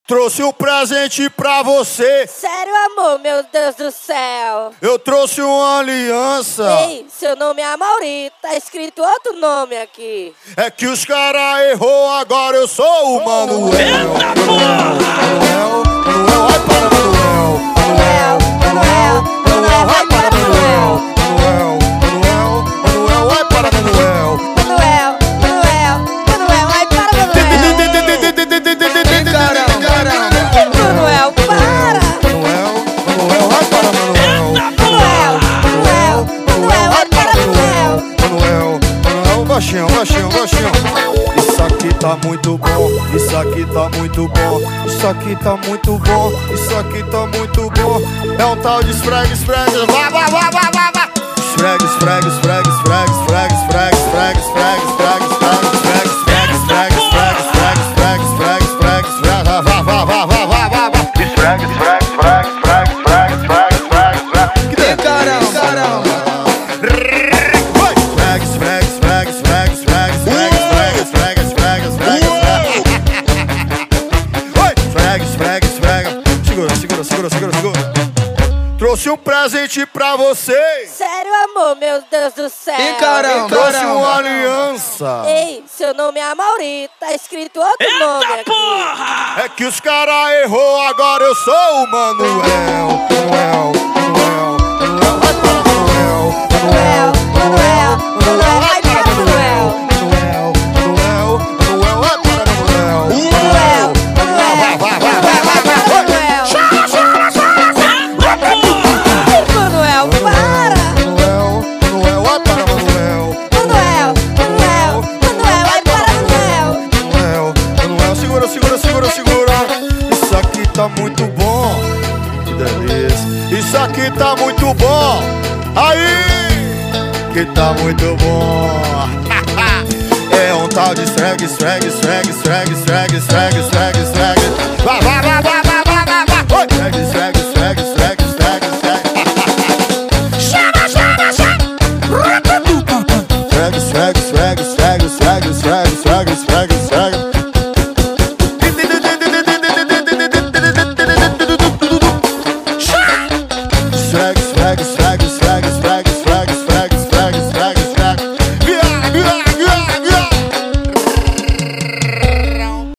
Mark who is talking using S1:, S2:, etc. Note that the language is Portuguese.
S1: Trouxe um presente pra você.
S2: Sério, amor, meu Deus do céu.
S1: Eu trouxe uma aliança.
S2: Ei, seu nome é Amaury, tá escrito outro nome aqui.
S1: É que os caras errou, agora eu sou o Manuel.
S3: Eita porra!
S1: Manuel, vai para Manuel.
S2: Manuel, vai para Manuel.
S1: Manuel, vai para Manuel.
S2: Manuel, vai para Manuel. Manuel, para.
S1: Manuel, vai para Manuel.
S2: Manuel, vai para Manuel.
S1: Manuel, baixinho. Isso aqui tá muito bom, isso aqui tá muito bom, isso aqui tá muito bom, isso aqui tá muito bom. É um tal de esfregue, vá. Esfregue, segura. Trouxe um presente pra você.
S2: Sério, amor, meu Deus do céu.
S1: Trouxe uma aliança.
S2: Ei, seu nome é Amaury, tá escrito outro nome
S3: Eita
S2: aqui.
S3: porra!
S1: É que os caras errou, agora eu sou o Manuel. Vai para Manuel.
S2: Manuel, vai para Manuel.
S1: Manuel, vai para Manuel.
S2: Manuel, vai para Manuel. Manuel, para.
S1: Manuel, vai para Manuel.
S2: Manuel, vai para Manuel.
S1: Manuel, segura. Isso aqui tá muito bom. Que delícia. Isso aqui tá muito bom. Aí, que tá muito bom. É um tal de esfregue. Vai.